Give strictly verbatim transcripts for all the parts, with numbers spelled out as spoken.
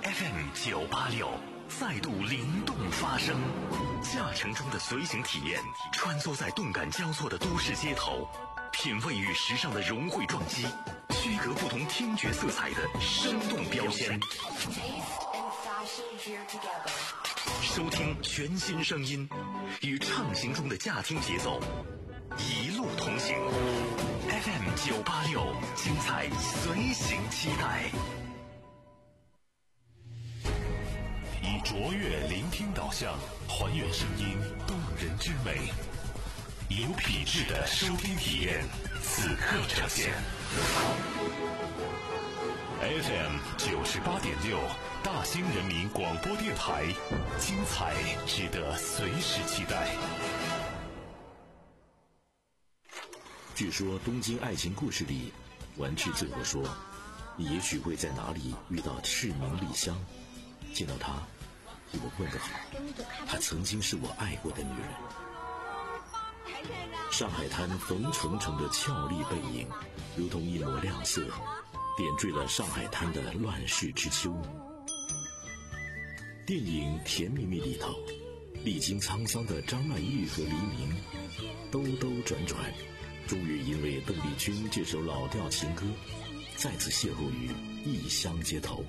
F M 九八六再度灵动发声，驾乘中的随行体验，穿梭在动感交错的都市街头，品味与时尚的融汇撞击，区隔不同听觉色彩的生动标签。收听全新声音，与畅行中的驾听节奏，一路同行。F M 九八六，精彩随行期待。以卓越聆听导向，还原声音动人之美，有品质的收听体验，此刻呈现。F M 九十八点六，大兴人民广播电台，精彩值得随时期待。 据说《东京爱情故事》里，丸治最后说：“你也许会在哪里遇到赤名莉香，见到她，替我问个好，她曾经是我爱过的女人。”上海滩冯程程的俏丽背影，如同一抹亮色，点缀了上海滩的乱世之秋。电影《甜蜜蜜》里头，历经沧桑的张曼玉和黎明，兜兜转转，终于因为邓丽君这首老调情歌，再次邂逅于异乡街头。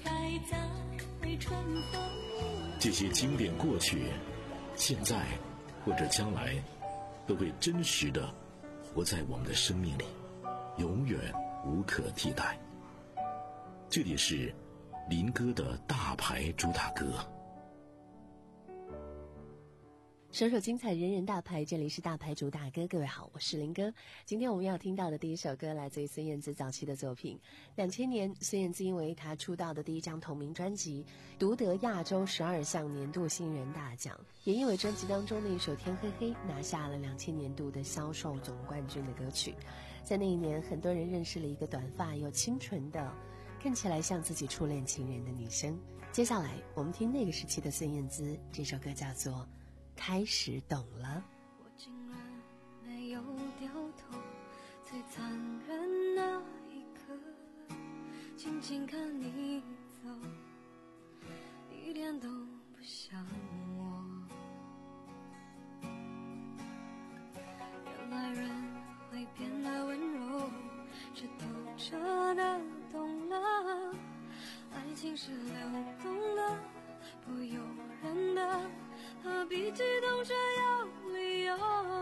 这些经典过去、现在或者将来，都会真实的活在我们的生命里，永远无可替代。这里是林哥的大牌主打歌。 首首精彩，人人大牌，这里是大牌主打歌。各位好，我是林哥。今天我们要听到的第一首歌来自于孙燕姿早期的作品。两千年，孙燕姿因为她出道的第一张同名专辑独得亚洲十二项年度新人大奖，也因为专辑当中的一首《天黑黑》拿下了两千年度的销售总冠军的歌曲。在那一年，很多人认识了一个短发又清纯的，看起来像自己初恋情人的女生。接下来我们听那个时期的孙燕姿，这首歌叫做开始懂了。 我竟然没有掉头，最残忍那一刻，静静看你走，一点都不像我。原来人会变得温柔，是透彻的懂了，爱情是流动的，不由人的，何必激动却有理由？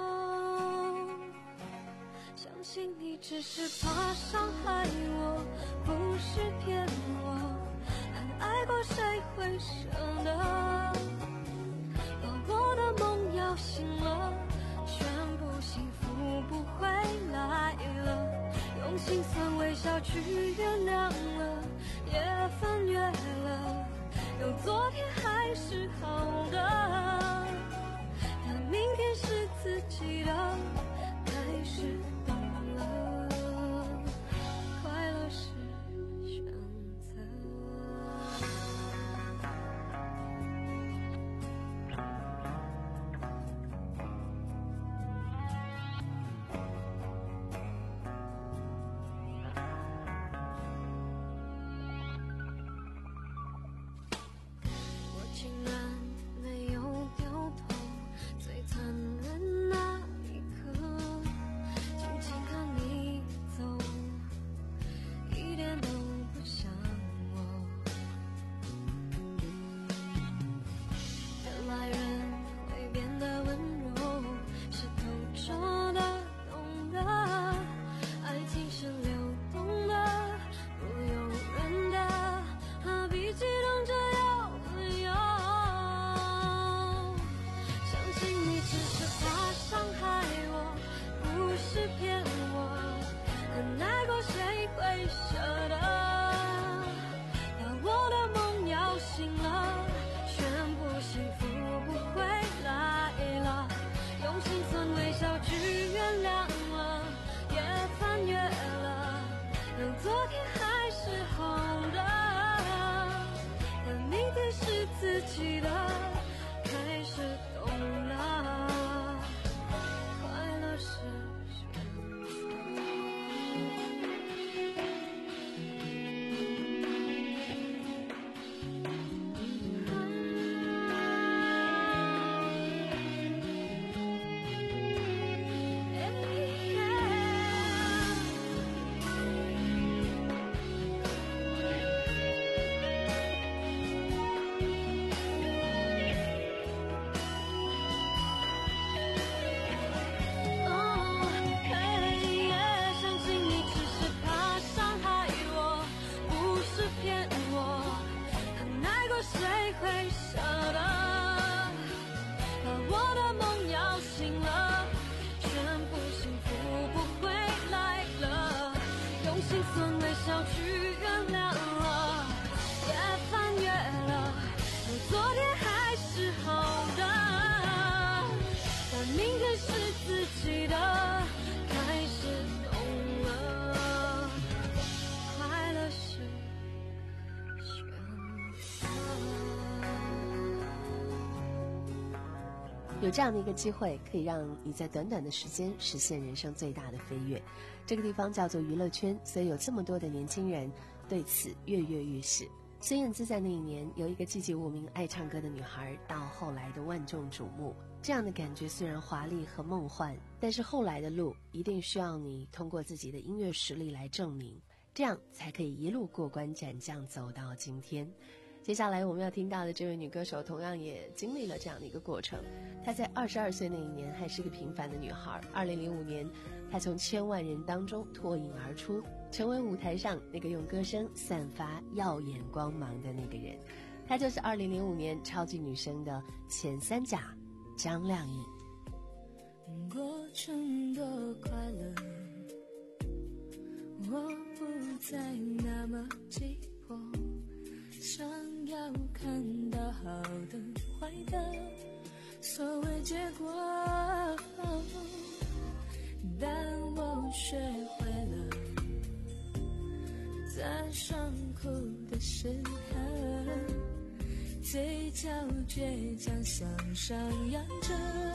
相信你只是怕伤害我，不是骗我，很爱过谁会舍得？把我的梦摇醒了，宣布幸福不会来了，用心酸微笑去原谅了，也翻越了，有昨天还是好的，但明天是自己的，开始懂了，快乐是选择。 有这样的一个机会，可以让你在短短的时间实现人生最大的飞跃。这个地方叫做娱乐圈，所以有这么多的年轻人对此跃跃欲试。孙燕姿在那一年由一个籍籍无名爱唱歌的女孩，到后来的万众瞩目，这样的感觉虽然华丽和梦幻，但是后来的路一定需要你通过自己的音乐实力来证明，这样才可以一路过关斩将走到今天。接下来我们要听到的这位女歌手同样也经历了这样的一个过程。她在二十二岁那一年还是个平凡的女孩，二零零五年她从千万人当中脱颖而出，成为舞台上那个用歌声散发耀眼光芒的那个人。她就是二零零五年超级女声的前三甲张靓颖。 过程多快乐，我不再那么急迫，想要看到好的坏的所谓结果，但我学会了在伤苦的时候，嘴角倔强向上扬着。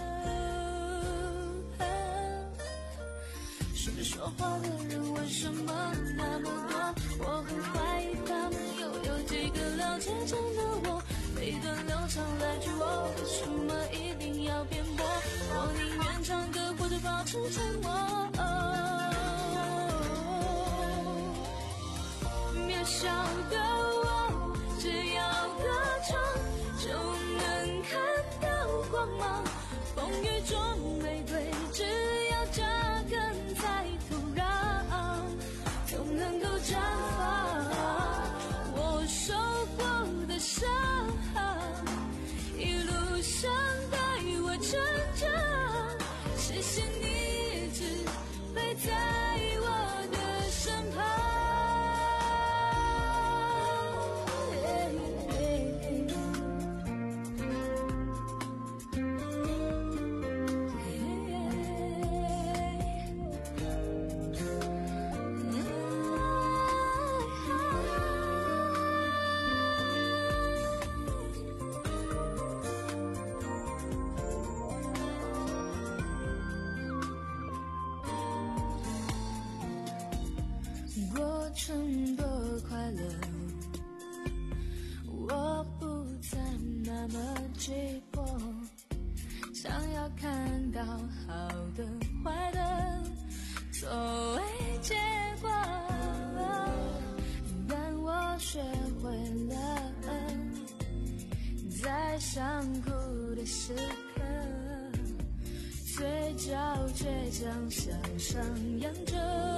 顺着说话的人为什么那么多？我很怀疑他们又有几个了解真的我。每段流畅来句我为什么一定要辩驳？我宁愿唱歌或者保持沉默。渺小的我，只要歌唱就能看到光芒。风雨中玫瑰只要扎根在土壤，总能够绽放。我受过的伤，一路上带我成长。谢谢你一直陪在我的身旁。过程多快乐，我不再那么急迫，想要看到好的坏的作为结果，但我学会了在伤苦的时刻，嘴角倔强向上扬着。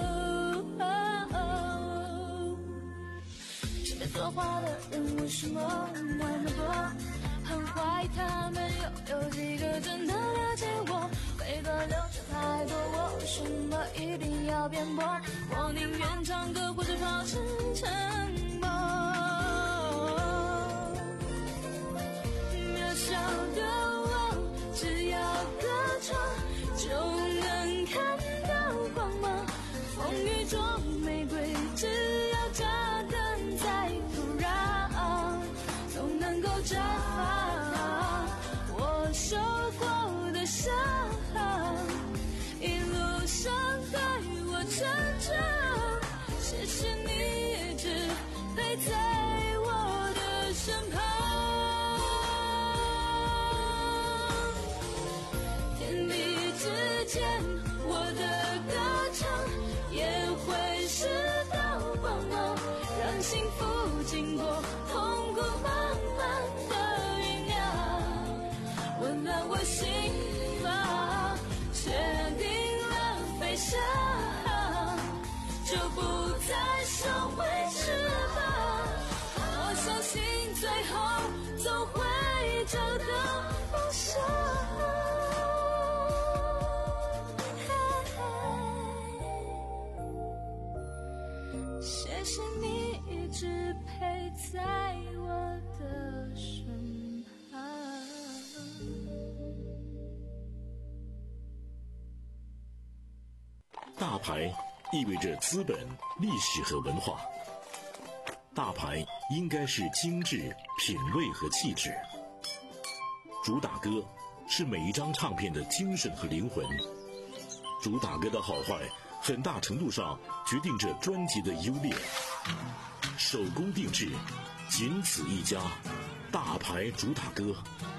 身边说话的人为什么那么多？很怀疑他们又有几个真的了解我。每段流程太多，我为什么一定要辩驳？我宁愿唱歌或者保持沉默。渺小的我，只要歌唱就能看到光芒。风雨中玫瑰只要扎根在土壤，总能够绽放。我受过的伤，一路上带我成长。谢谢你一直陪在我的身旁。天地之间，我的歌唱也会是道光芒，让幸福经过痛苦慢慢的酝酿，温暖我心房，确定了飞翔，就不再收回翅膀。我相信最后总会找到方向。谢谢你一直陪在我的身旁。 大牌意味着资本、历史和文化。大牌应该是精致、品味和气质。主打歌是每一张唱片的精神和灵魂。主打歌的好坏，很大程度上决定着专辑的优劣。手工定制，仅此一家，大牌主打歌。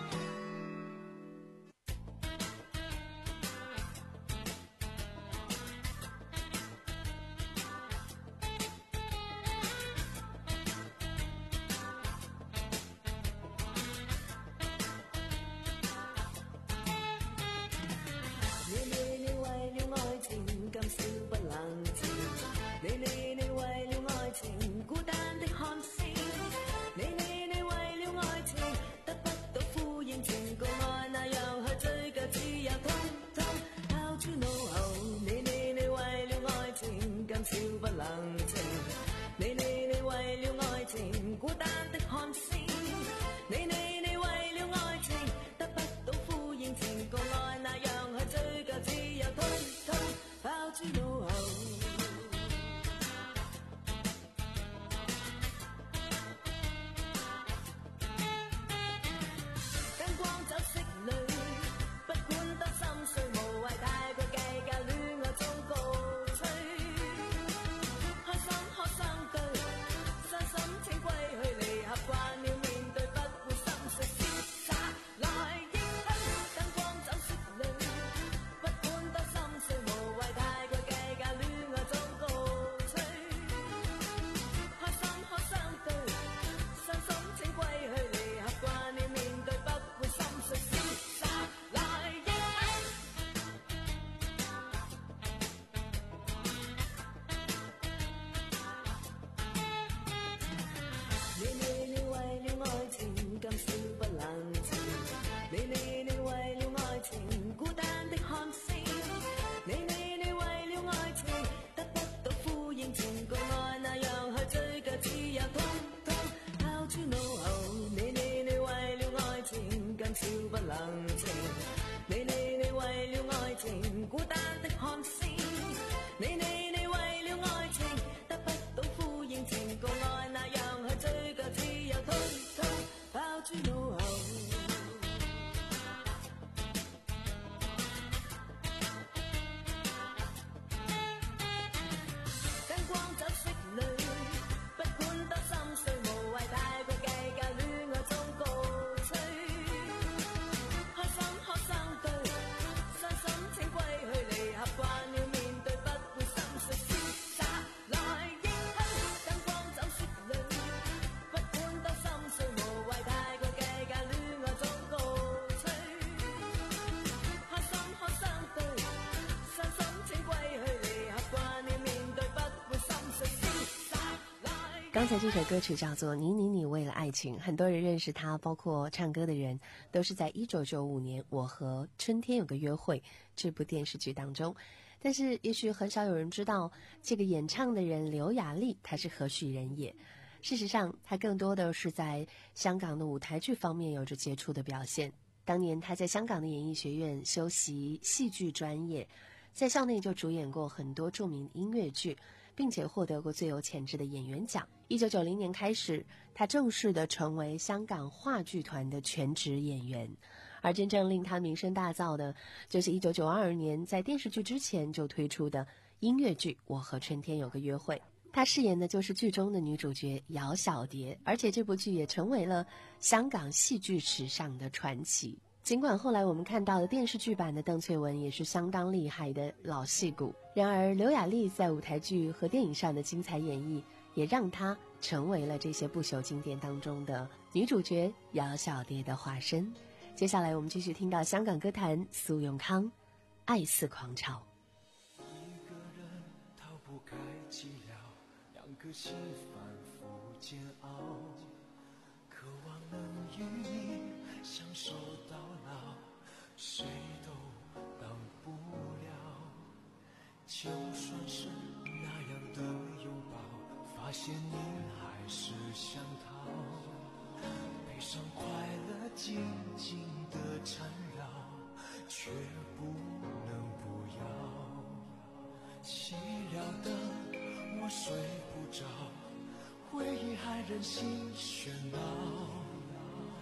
刚才这首歌曲叫做《你你你为了爱情》，很多人认识它，包括唱歌的人，都是在一九九五年《我和春天有个约会》这部电视剧当中。但是也许很少有人知道，这个演唱的人刘雅丽她是何许人也。事实上，她更多的是在香港的舞台剧方面有着杰出的表现。当年她在香港的演艺学院修习戏剧专业，在校内就主演过很多著名音乐剧，并且获得过最有潜质的演员奖。一九九零年开始，他正式的成为香港话剧团的全职演员。而真正令他名声大噪的，就是一九九二年在电视剧之前就推出的音乐剧《我和春天有个约会》。他饰演的就是剧中的女主角姚小蝶，而且这部剧也成为了香港戏剧史上的传奇。尽管后来我们看到的电视剧版的邓萃雯也是相当厉害的老戏骨，然而刘雅丽在舞台剧和电影上的精彩演绎，也让她成为了这些不朽经典当中的女主角姚小蝶的化身。接下来我们继续听到香港歌坛苏永康《爱似狂潮》。 一个人逃不开寂寥，两颗心反复煎熬，渴望能与你相守到老，谁都当不了。就算是那样的拥抱，发现你还是想逃。悲伤快乐紧紧的缠绕，却不能不要。寂寥的我睡不着，回忆还任性喧闹。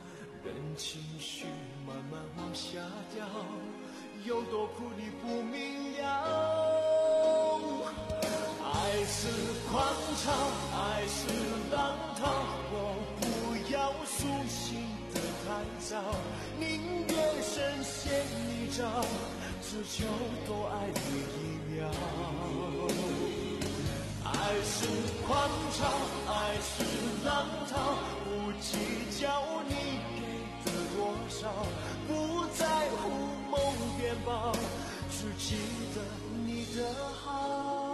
任情绪慢慢往下掉，有多苦你不明了。爱是狂潮，爱是浪涛，我不要苏醒的太早，宁愿深陷泥沼，只求多爱你一秒。爱是狂潮，爱是浪涛，不计较你给的多少，不在乎梦变薄，只记得你的好。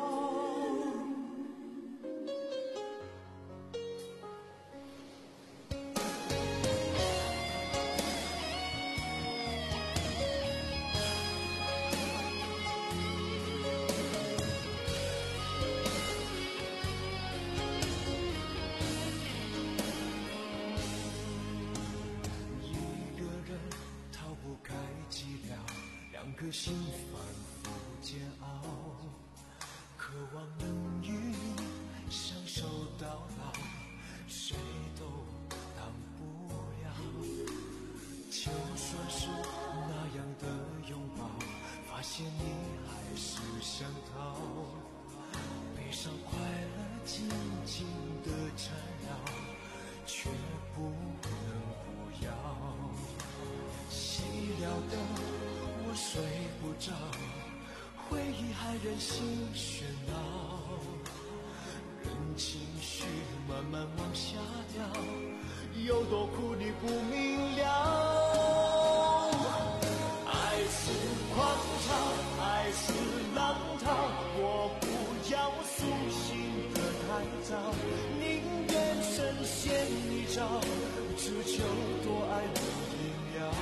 两个心反复煎熬，渴望能与你相守到老，谁都挡不了。就算是那样的拥抱，发现你还是想逃，悲伤快乐紧紧的缠绕，却不能不要。熄了灯我睡不着，回忆还任性喧闹，任情绪慢慢往下掉，有多苦你不明了。爱是狂潮，爱是浪涛，我不要苏醒的太早，宁愿深陷泥沼，只求多爱你一秒。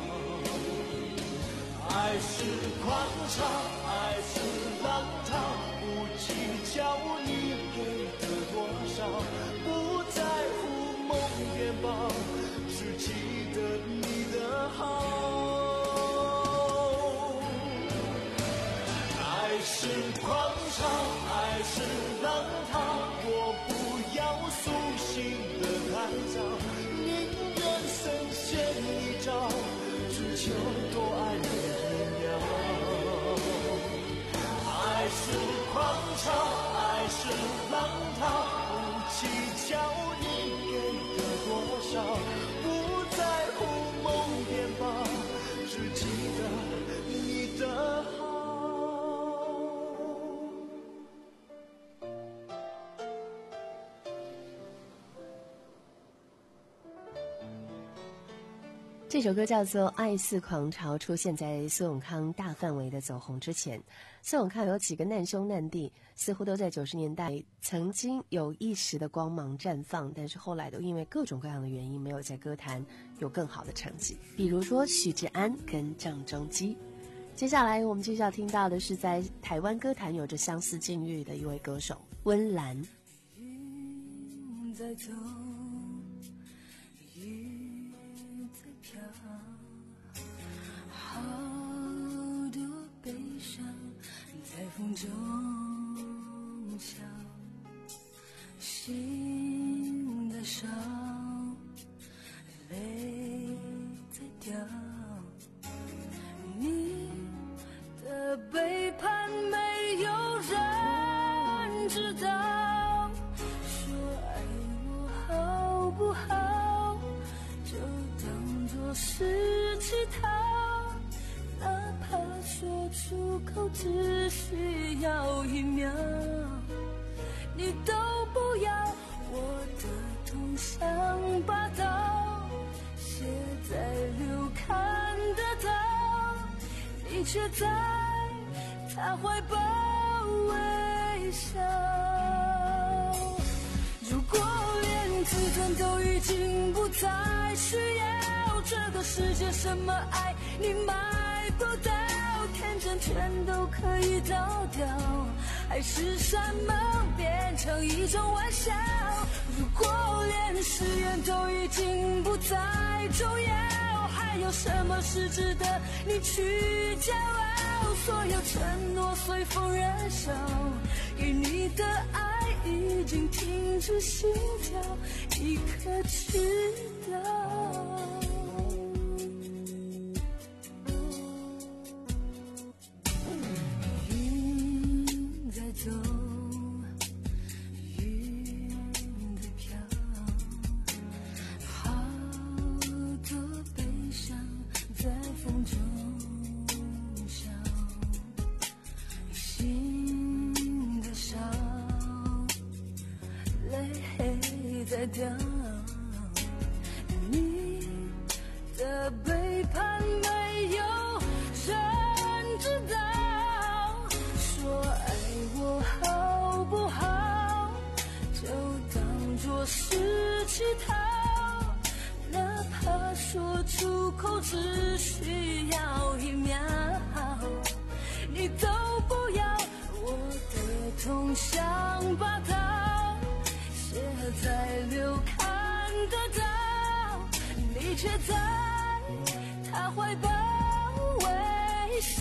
爱是狂潮，爱是浪涛，不计较你给的多少，不在乎梦变薄，只记得你的好。爱是狂潮，爱是浪涛，我不要苏醒的太早，宁愿深陷泥沼，只求多爱你。爱是狂潮，爱是浪涛，不计较你给的多少，不在乎梦变薄，只记得你的好。 这首歌叫做《爱似狂潮》，出现在苏永康大范围的走红之前。苏永康有几个难兄难弟，似乎都在九十年代曾经有一时的光芒绽放，但是后来都因为各种各样的原因，没有在歌坛有更好的成绩。比如说许志安跟郑中基。接下来我们继续要听到的是在台湾歌坛有着相似境遇的一位歌手温岚。 云在走，雨在飘，好多悲伤在风中笑，心在烧，泪在掉，你的背叛没有人知道，说爱我好不好，就当作是乞讨，哪怕说出口只需要一秒，你都不要，我的痛像把刀写在流看得到，你却在他怀抱微笑。如果连自尊都已经不再需要，这个世界什么爱你买不到，天真全都可以倒掉，爱是什么变成一种玩笑。如果连誓言都已经不再重要，还有什么是值得你去骄傲？所有承诺随风燃烧，给你的爱已经停止心跳，一刻知道。 掉。你的背叛没有人知道，说爱我好不好，就当作是乞讨，哪怕说出口只需要一秒，你都不要。我的痛像把刀写在流看得到，你却在他怀抱微笑。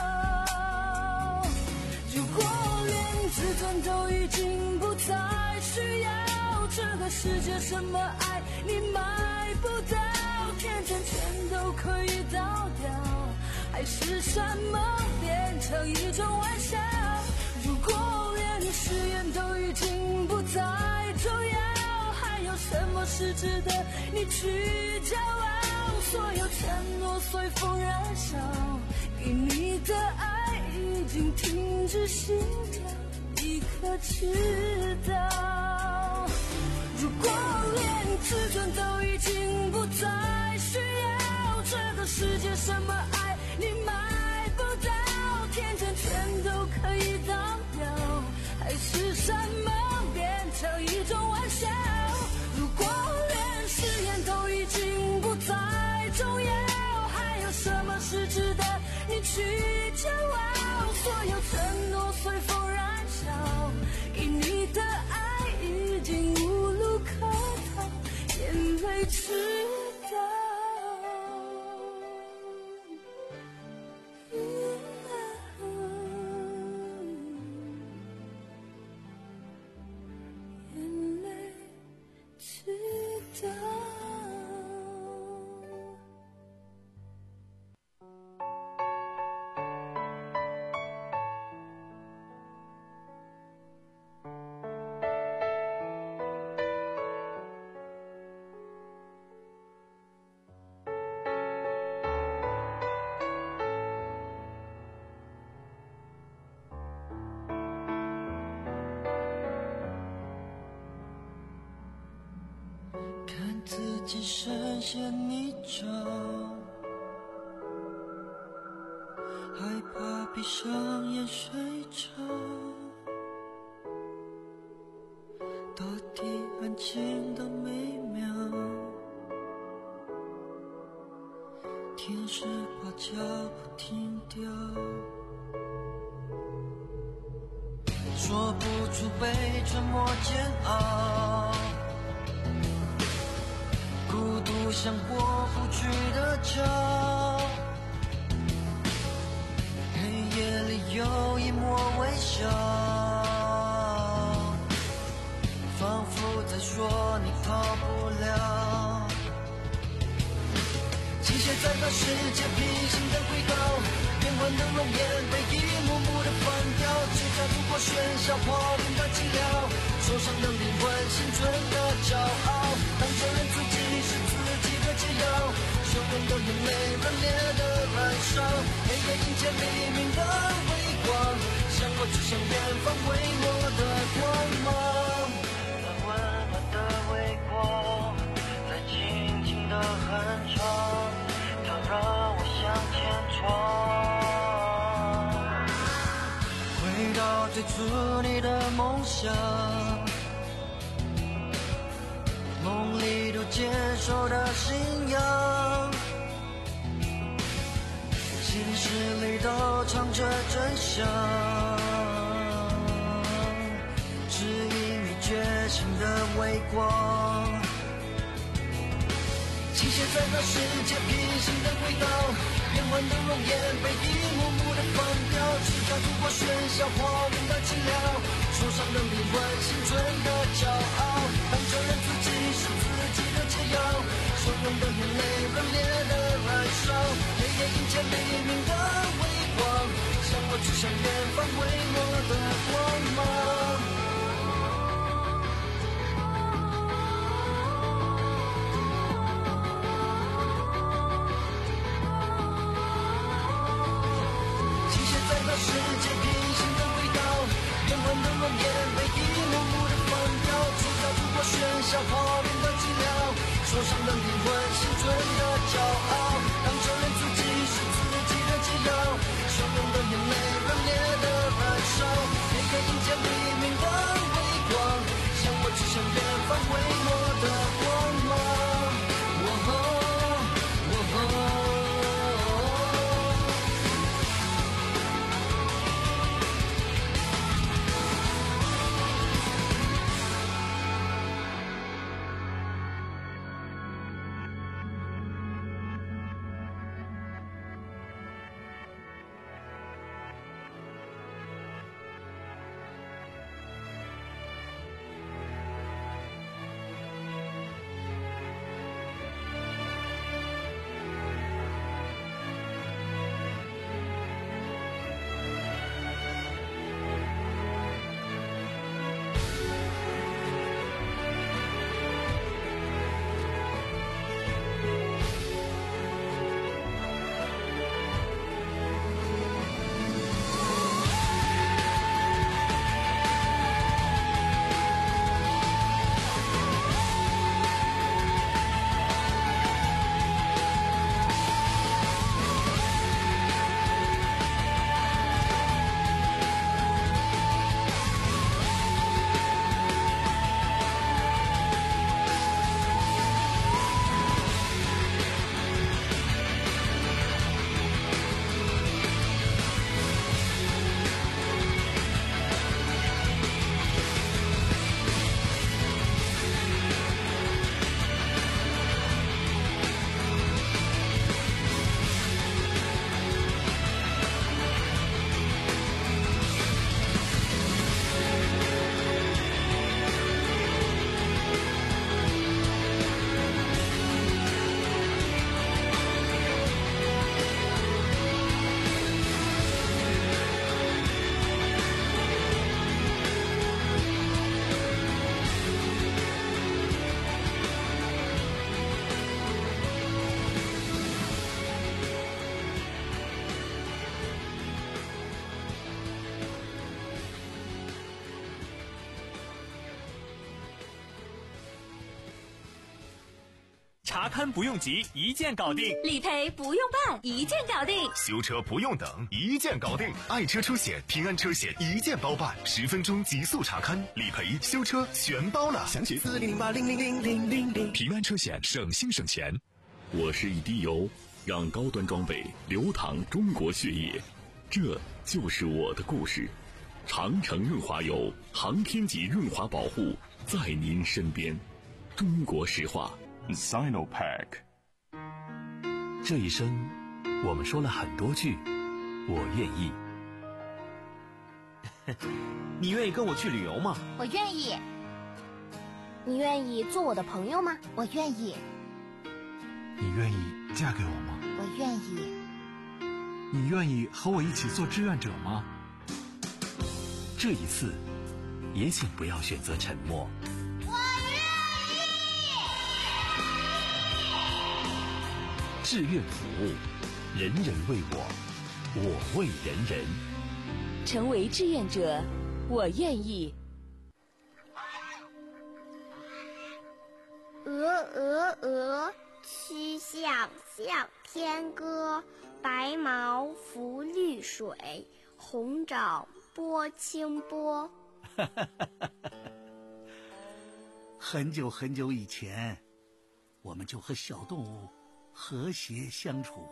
如果连自尊都已经不再需要，这个世界什么爱你买不到，天真全都可以倒掉，还是什么变成一种玩笑。如果连誓言都已经不再重要，还有什么是值得你去骄傲？所有承诺随风燃烧，给你的爱已经停止心跳，你可知道？如果连自尊都已经不再需要，这个世界什么爱你买不到，天真全都可以倒掉，还是什么变成一种玩笑？如果连誓言都已经不再重要，还有什么是值得你去骄傲？所有承诺随风燃烧，给你的爱已经无路可逃，眼泪知道。眼泪知道。 看自己深陷泥沼，害怕闭上眼睡着，大地安静的美妙，天使把脚步停掉，说不出被沉默煎熬，孤独像过不去的桥，黑夜里有一抹微笑，仿佛在说你逃不了。机械在和世界平行的轨道，变幻的容颜被一幕幕的放掉，只差度过喧嚣破冰的寂寥，受伤的灵魂，心存的骄傲，当承认自己是自己的解药，汹涌的眼泪，热烈的燃烧，黑夜迎接黎明的微光，向过去向远方微弱的光芒，那温暖的微光在静静的哼唱，它让我向前闯，回到最初你的梦想，梦里都接受的信仰，心事里都藏着真相，指引你觉醒的微光。机械在和世界平行的轨道，变幻的容颜被一幕幕的放掉，只差度过喧嚣破冰的寂寥，受伤的灵魂，心存的骄傲，当承认自己是自己的解药，汹涌的眼泪，热烈的燃烧，黑夜迎接黎明的微光，向过去向远方微弱的光芒。世界平行的轨道，变幻的容颜被一幕幕的放掉，只差度过喧嚣破冰能体会青春的骄傲，当承认自己是自己的解药，汹涌的眼泪，热烈的燃烧，也可迎接黎明的微光，向我指向远方微弱的光芒。哦吼哦吼查勘不用急，一键搞定； 理赔不用办，一键搞定； 修车不用等，一键搞定。爱车出险，平安车险一键包办，十分钟极速查勘、理赔、修车全包了。 详情四零零八零零零零零零。 平安车险，省心省钱。 我是一滴油，让高端装备流淌中国血液，这就是我的故事。长城润滑油，航天级润滑保护，在您身边。中国石化。 Sinopac。 这一生我们说了很多句我愿意。 你愿意跟我去旅游吗？ 我愿意。你愿意做我的朋友吗？我愿意。 你愿意嫁给我吗？ 我愿意。 你愿意和我一起做志愿者吗？ 这一次也请不要选择沉默。志愿服务，人人为我，我为人人。 成为志愿者，我愿意。 鹅鹅鹅，曲项向天歌。白毛浮绿水，红掌拨清波。 很久很久以前，我们就和小动物和谐相处。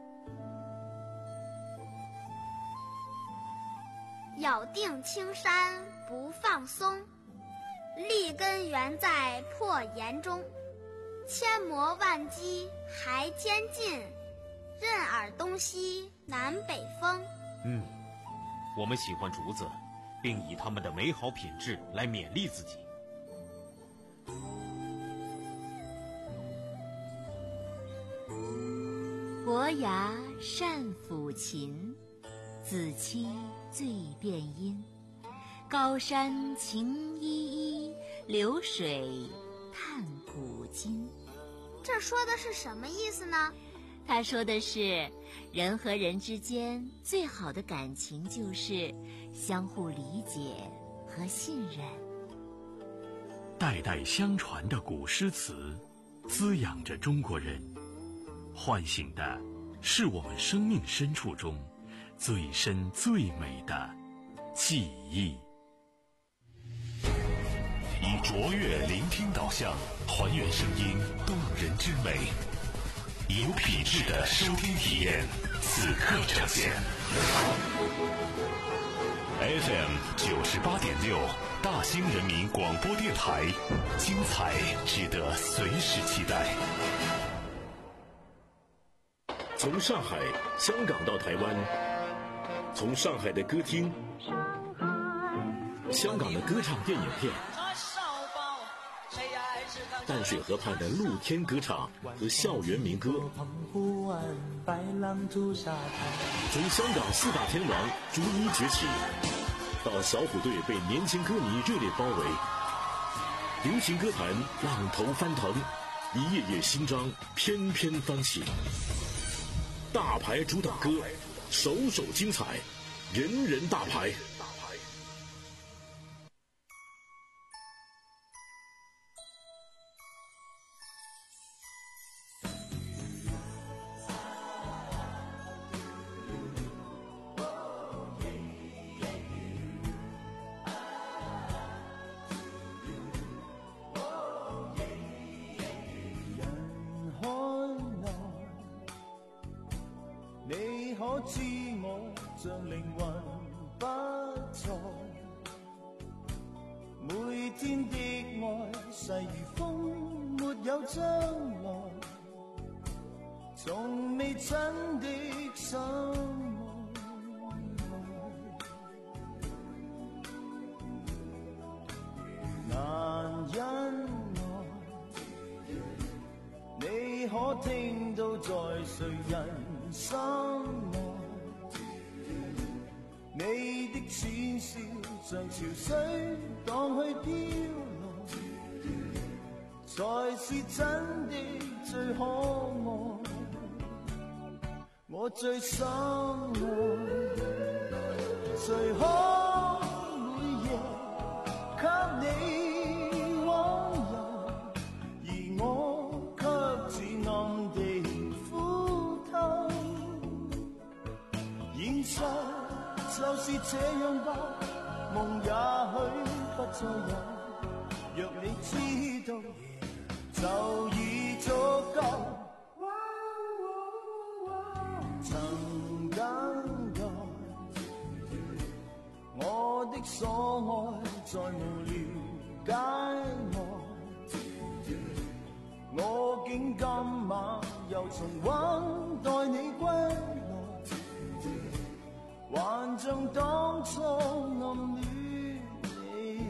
咬定青山不放松，立根原在破岩中。千磨万击还坚劲，任尔东西南北风。 嗯，我们喜欢竹子，并以它们的美好品质来勉励自己。 伯牙善抚琴，子期醉殿音。高山晴依依，流水叹古今。 这说的是什么意思呢？ 他说的是，人和人之间最好的感情就是相互理解和信任。 代代相传的古诗词， 滋养着中国人，唤醒的是我们生命深处中最深最美的记忆。 以卓越聆听导向，还原声音动人之美，有品质的收听体验，此刻呈现。F M 九十八点六，大兴人民广播电台，精彩值得随时期待。 从上海、香港到台湾，从上海的歌厅、香港的歌唱电影片，淡水河畔的露天歌唱和校园民歌，从香港四大天王逐一崛起，到小虎队被年轻歌迷热烈包围，流行歌坛浪头翻腾，一页页新章翩翩翻起。大牌主打歌，首首精彩，人人大牌。 知我像靈魂不在，每天的愛細如風，沒有將來，從未真的心愛，難因愛，你可聽到在誰人心內？你的淺笑像潮水蕩去飄來，才是真的最可愛，我最深愛。誰可每夜給你溫柔，而我卻似暗地腐透，現實就是這樣吧，夢也許不再有，若你知道就已足夠。曾等待我的所愛，再無了解我，我竟今晚又重溫待你歸來，還像當初暗戀你。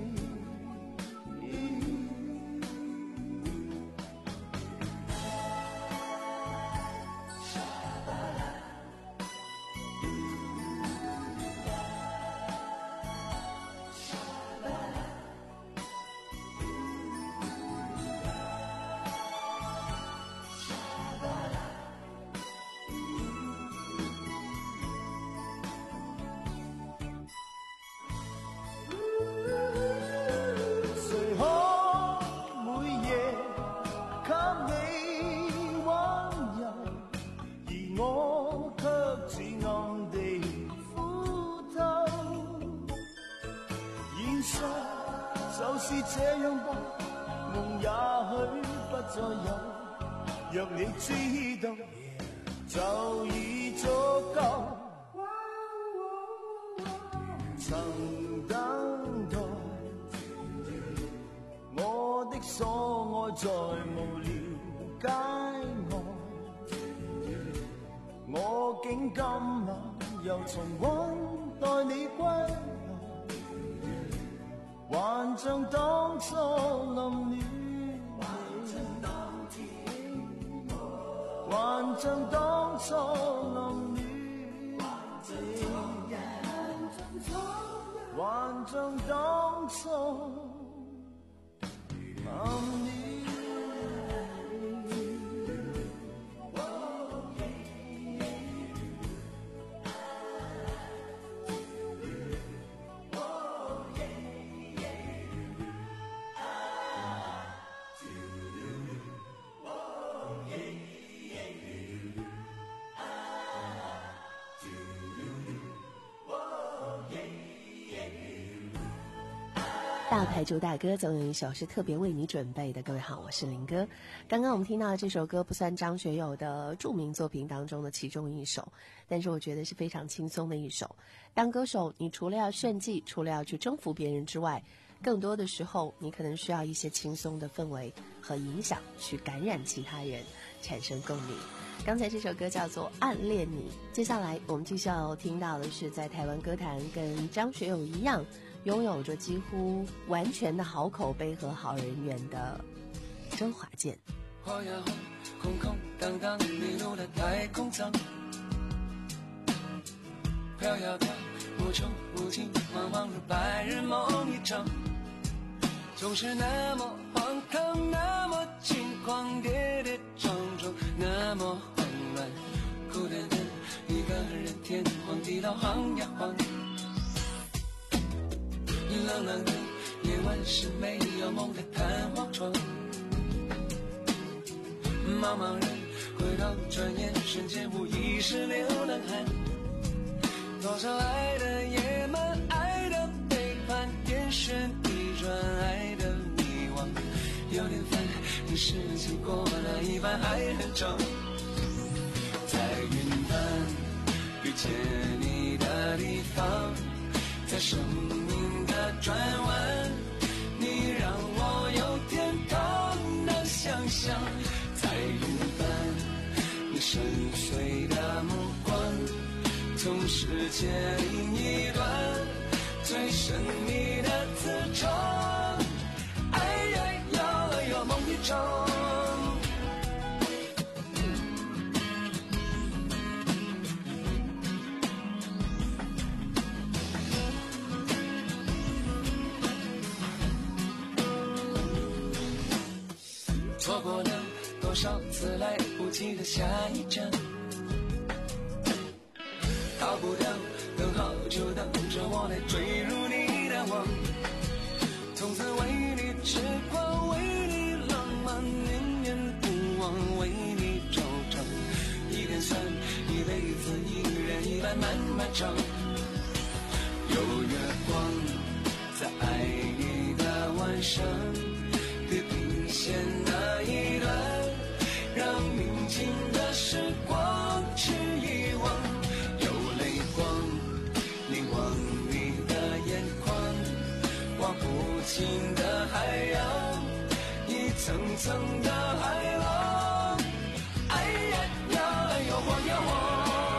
就是這樣吧，夢也許不再有，若你知道就已足夠。曾等待我的所愛，再無了解我，我竟今晚又重溫待你歸來，還像當初暗戀你，還像當初暗戀你，還像當初暗戀。 大牌主打歌总有一首是特别为你准备的。各位好，我是林哥。刚刚我们听到的这首歌不算张学友的著名作品当中的其中一首，但是我觉得是非常轻松的一首。当歌手，你除了要炫技，除了要去征服别人之外，更多的时候你可能需要一些轻松的氛围和影响去感染其他人，产生共鸣。刚才这首歌叫做《暗恋你》，接下来我们继续要听到的是在台湾歌坛跟张学友一样拥有着几乎完全的好口碑和好人缘的周华健。 晃呀晃，空空荡荡，迷路的太空舱，飘呀飘，无穷无尽，茫茫如白日梦一场，总是那么荒唐，那么轻狂，跌跌撞撞，那么慌乱，孤单的一个人，天荒地老晃呀晃。冷冷的夜晚是没有梦的弹簧床，茫茫人回头转眼，瞬间无意识流浪汗。多少爱的野蛮，爱的背叛，眼神一转，爱的迷惘。有点烦，你世纪过了一半还很长。在云端遇见你的地方，在生命的转弯，你让我有点痛的想象。在云端，你深邃的目光，从世界另一端，最神秘的磁场。哎呀呀，有梦一场。错过了多少次来不及的下一站，逃不掉，等好久等着我来坠入你的网。从此为你痴狂，为你浪漫，念念不忘，为你惆怅。一点酸，一辈子一人一半漫漫长。有月光在爱你的晚上，地平线那一端，让宁静的时光去遗忘。有泪光凝望你的眼眶，望不尽的海洋，一层层的海浪。哎呀呀，哎呦晃呀晃。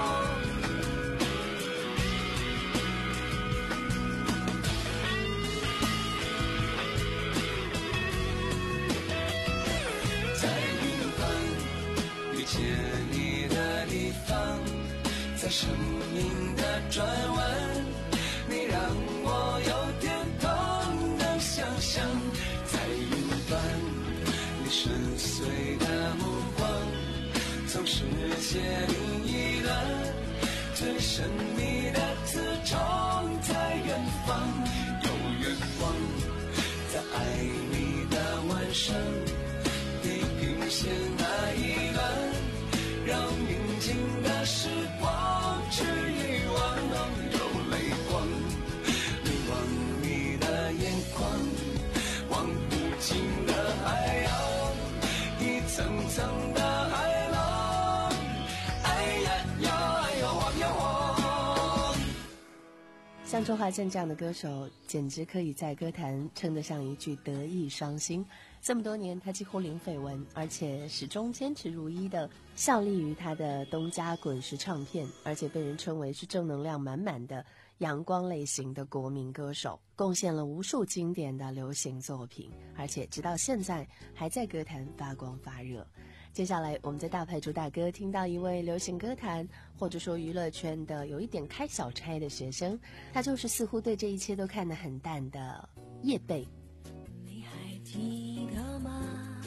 见你的地方，在生命的转弯，你让我有点痛的想象。在云端，你深邃的目光，从世界另一端，最神秘的磁场在远方。有月光在爱你的晚上，地平线那一端，让宁静的时光去遗忘。有泪光凝望你的眼眶，望不尽的海洋，一层层的海浪。哎呀呀，哎呦晃呀晃。 像周华健这样的歌手，简直可以在歌坛称得上一句德艺双馨。这么多年他几乎零绯闻，而且始终坚持如一的效力于他的东家滚石唱片，而且被人称为是正能量满满的阳光类型的国民歌手，贡献了无数经典的流行作品，而且直到现在还在歌坛发光发热。接下来我们在大牌主打歌听到一位流行歌坛或者说娱乐圈的有一点开小差的学生，他就是似乎对这一切都看得很淡的叶蓓。 你还记得吗？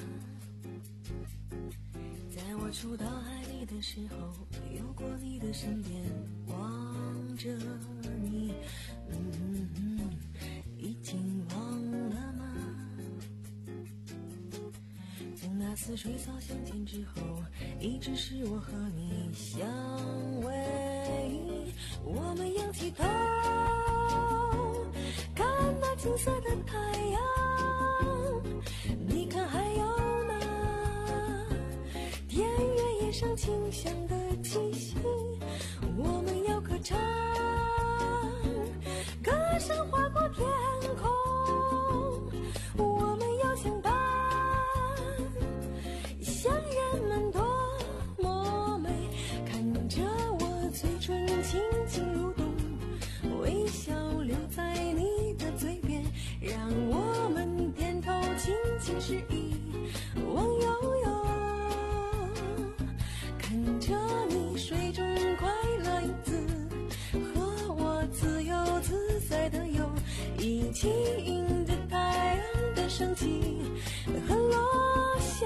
在我触到海里的时候，游过你的身边，望着你，嗯嗯，已经忘了吗？从那似水草相见之后，一直是我和你相偎，我们仰起头，看那金色的太阳，你看还有那田园野上清香的气息，我们要歌唱，歌声划过天空，我们要相伴，像人们多么美，看着我嘴唇轻轻蠕动，微笑留在你的嘴边，让我们点头轻轻示意，望悠悠，看着你水中快乐影子，和我自由自在的游，一起迎着太阳的升起和落下。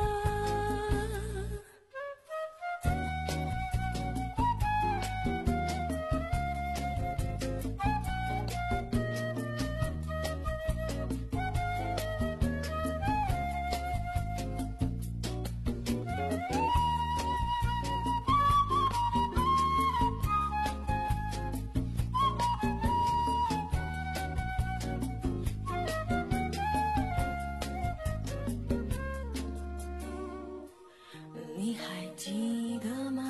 你还记得吗？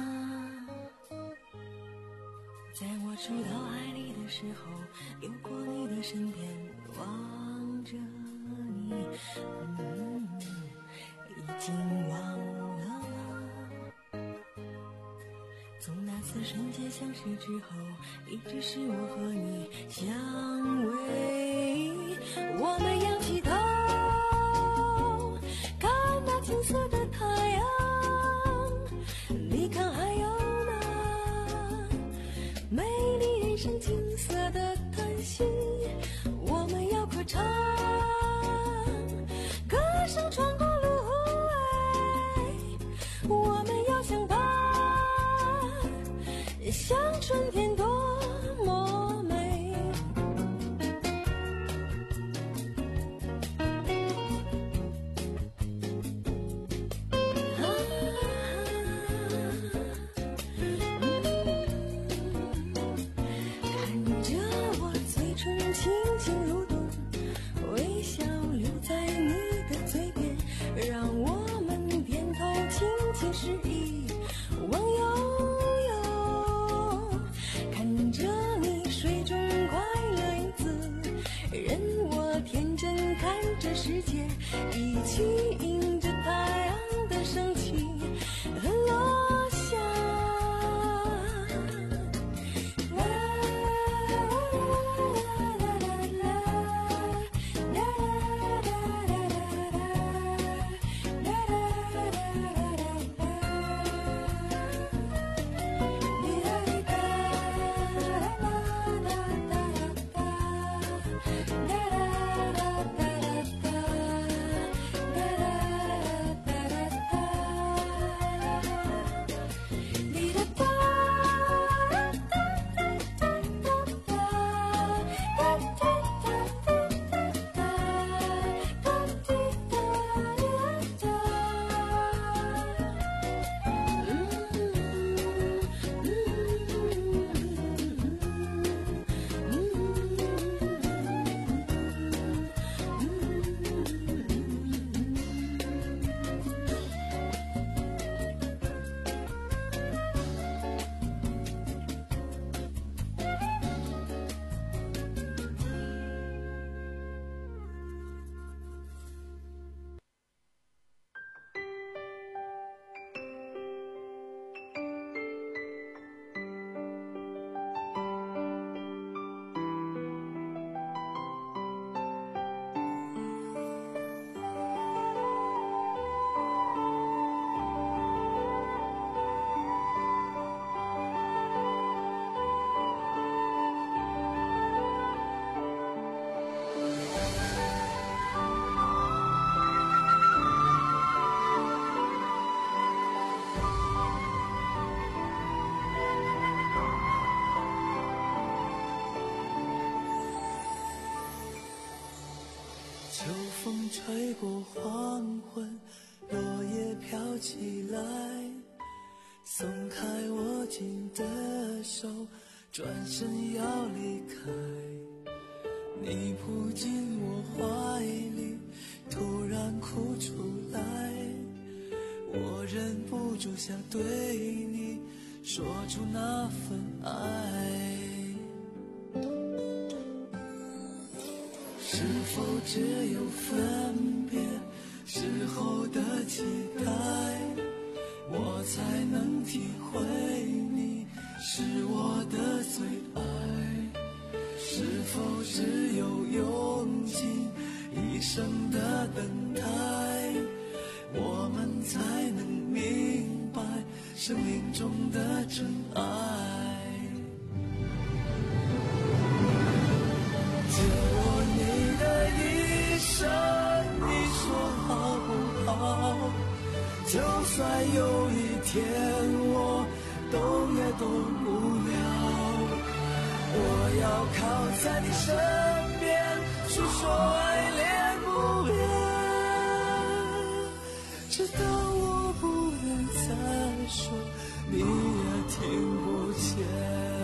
在我触到海里的时候，游过你的身边，望着你，嗯，已经忘了吗？从那次瞬间相识之后，一直是我和你相偎，我们仰起头，看那金色的太阳，你看还有那美丽人生金色的叹息，我们要歌唱，歌声穿过芦苇，我们要相伴，像春天多么美。轻轻蠕动，微笑留在你的嘴边，让我们点头轻轻示意，望悠悠，看着你水中快乐影子，任我天真看着世界，一起迎着太阳的升起和落下。 风吹过黄昏，落叶飘起来，松开握紧的手，转身要离开。 你扑进我怀里，突然哭出来，我忍不住想对你说出那份爱。是否只有分别时候的期待，我才能体会你是我的最爱？是否只有用尽一生的等待，我们才能明白生命中的真爱？借我你的一生，你说好不好？就算有一天我动也动不了，我要靠在你身边，诉说爱恋不变，直到我不能再说，你也听不见。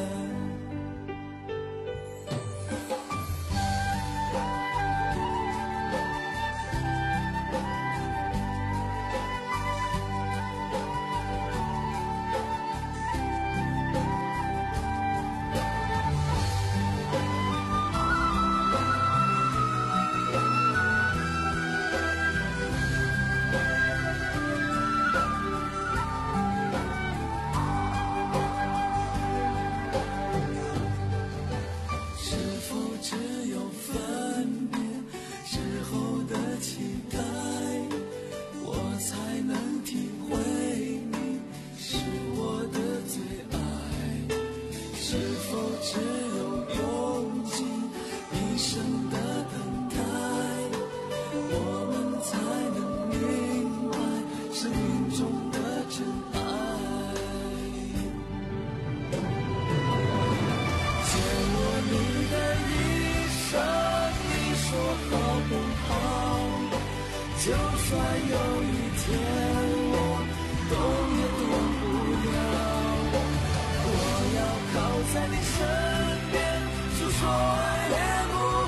就算有一天我动也动不了，我要靠在你身边，诉说爱恋不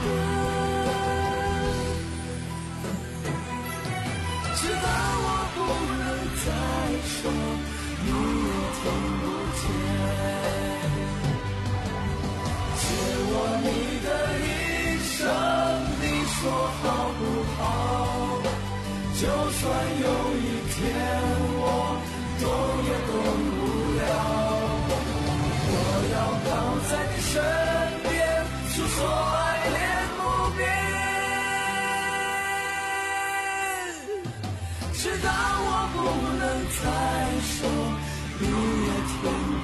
变，直到我不能再说，你也听不见。借我你的一生，你说好不好？就算有一天我动也动不了，我要靠在你身边，诉说爱恋不变，直到我不能再说，你也听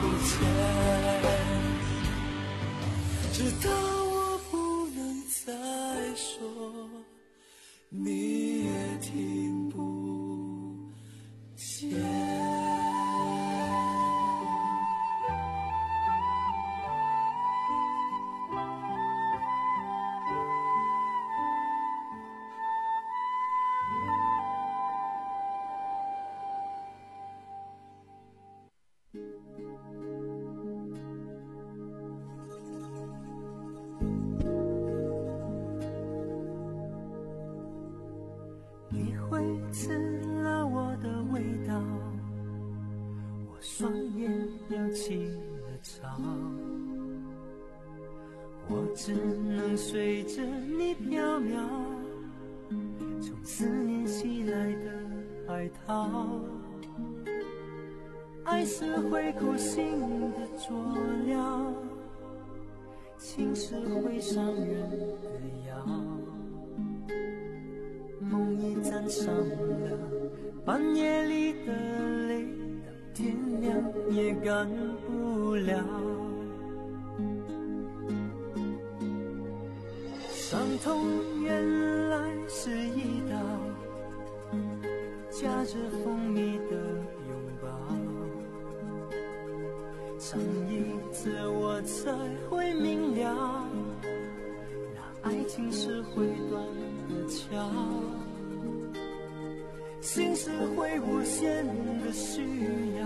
不见，直到我不能再说，你也听不见。你会吃了我的味道，我双眼又起了潮，我只能随着你飘渺，从思念袭来的海涛。爱是会苦心的佐料，情是会伤人的药，梦已沾上了半夜里的泪，到天亮也干不了。伤痛原来是一刀，夹着蜂蜜的拥抱，尝一次我才会明了，那爱情是会断的桥，心是会无限的需要，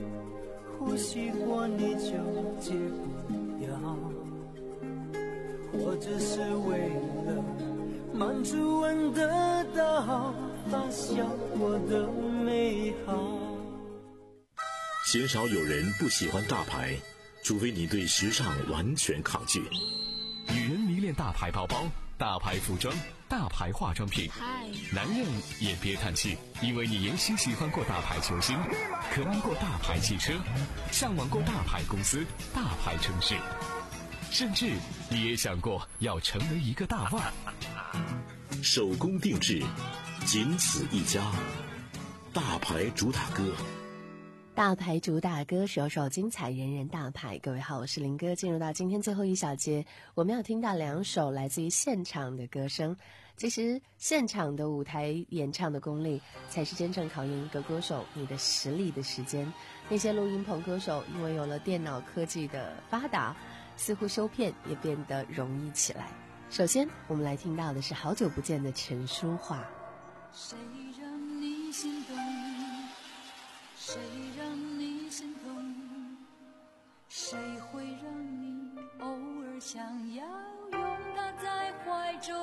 呼吸过你就戒不掉， 我只是为了满足闻得到发酵过的美好。 鲜少有人不喜欢大牌，除非你对时尚完全抗拒。 女人迷恋大牌包包、大牌服装、大牌化妆品，男人也别叹气，因为你也许喜欢过大牌球星，渴望过大牌汽车，向往过大牌公司、大牌城市，甚至你也想过要成为一个大腕。 手工定制，仅此一家，大牌主打歌。 大牌主打歌，首首精彩，人人大牌。各位好，我是林哥。进入到今天最后一小节，我们要听到两首来自于现场的歌声。其实现场的舞台演唱的功力，才是真正考验一个歌手你的实力的时间。那些录音棚歌手，因为有了电脑科技的发达，似乎修片也变得容易起来。首先我们来听到的是好久不见的陈淑桦。 谁让你心动，谁让你心痛，谁会让你偶尔想要拥他在怀中，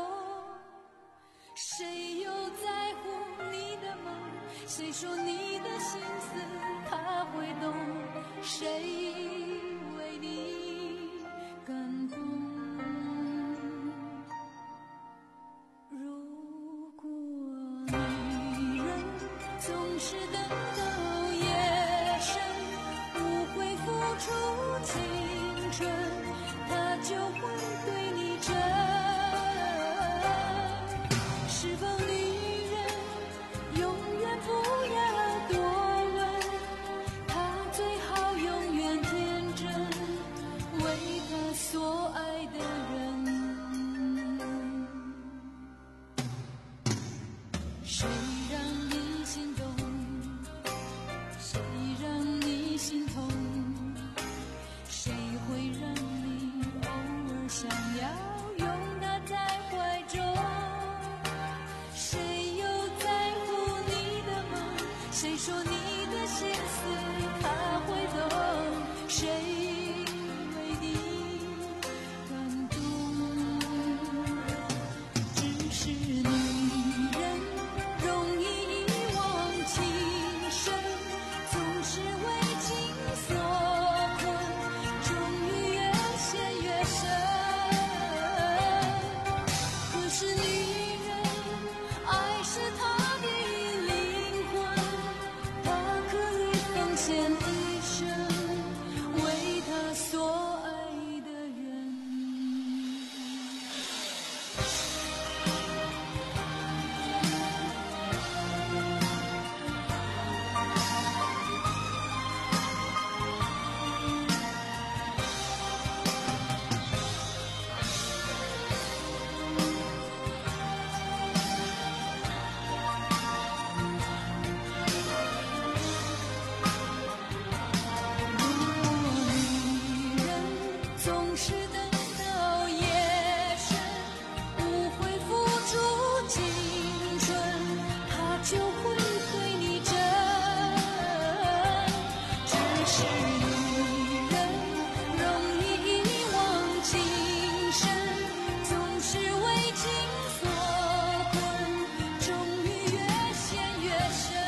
谁又在乎你的梦，谁说你的心思他会懂，谁为你感动。如果女人总是等到夜深，不会付出青春，她就会对你真。是否女人永远不要多问，她最好永远天真，为她所爱的人。谁让你心动，谁让你心痛，谁会让你偶尔想要拥他在怀中，谁又在乎你的梦，谁说你的心思他会懂，谁为你感动。只是女人容易遗忘情深，总是为情所困，终于越陷越深。可是女人爱是她的灵魂，她可以奉献一生，为她所爱的人。女人总是等到夜深，不会付出青春，她就会对你真。只是女人容易遗忘情深，总是为情所困，终于越陷越深。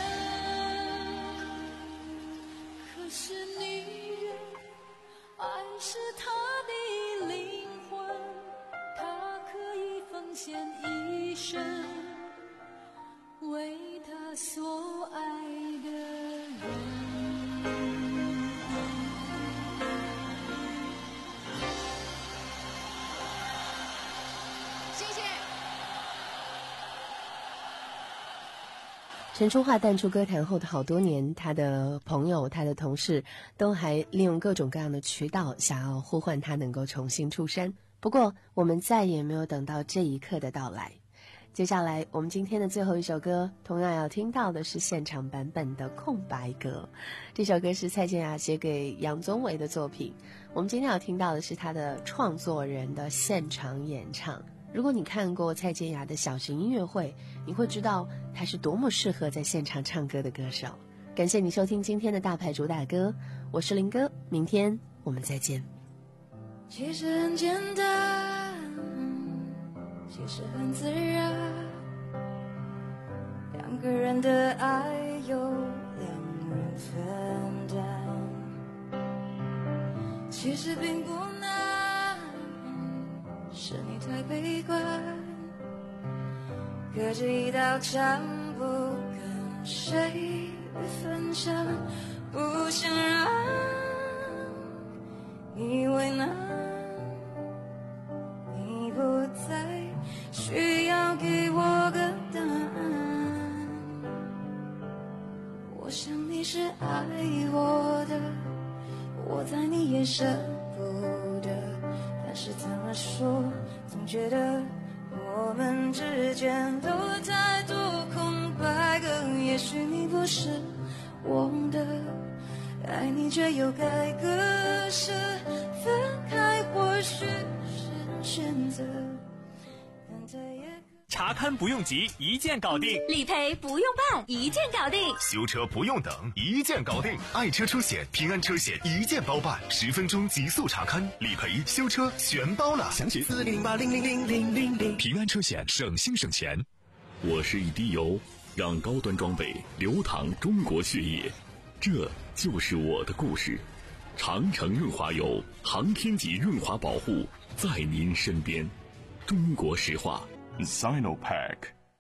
可是女人爱是她的灵魂，她可以奉献一生，为她所爱的人。 谢谢。陈淑桦淡出歌坛后的好多年，她的朋友、她的同事都还利用各种各样的渠道想要呼唤她能够重新出山。不过，我们再也没有等到这一刻的到来。接下来，我们今天的最后一首歌，同样要听到的是现场版本的《空白格》。这首歌是蔡健雅写给杨宗纬的作品。我们今天要听到的是他的创作人的现场演唱。如果你看过蔡健雅的小型音乐会，你会知道她是多么适合在现场唱歌的歌手。感谢你收听今天的大牌主打歌，我是林哥，明天我们再见。 其实很简单， 其实很自然，两个人的爱由两人分担，其实并不难，是你太悲观，隔着一道墙不跟谁分享，不想让你为难，你不再需要给我个答案。我想你是爱我的，我猜你也舍不得，但是怎么说，总觉得我们之间都太多空白格。也许你不是我的，爱你却又该割舍，分开或许是选择。 查看不用急，一键搞定； 理赔不用办，一键搞定； 修车不用等，一键搞定。爱车出险，平安车险一键包办，十分钟极速查看、理赔、修车全包了。 详询四零八零零零零零零。 平安车险，省心省钱。我是一滴油，让高端装备流淌中国血液，这就是我的故事。长城润滑油，航天级润滑保护，在您身边。中国石化。 Sinopac。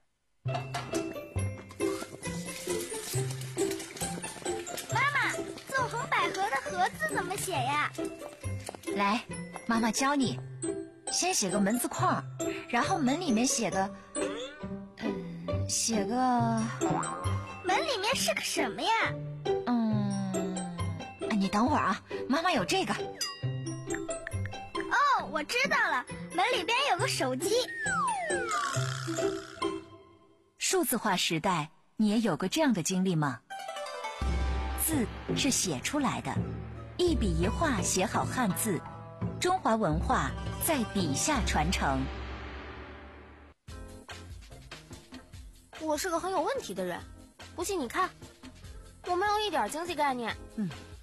妈妈，纵横捭阖的阖字怎么写呀？ 来，妈妈教你。先写个门字框，然后门里面写个，嗯，写个。 门里面是个什么呀？ 嗯，你等会儿啊，妈妈有这个。 哦，我知道了，门里边有个手机。 数字化时代，你也有过这样的经历吗？字是写出来的，一笔一画写好汉字，中华文化在笔下传承。 我是个很有问题的人，不信你看，我没有一点经济概念。 嗯，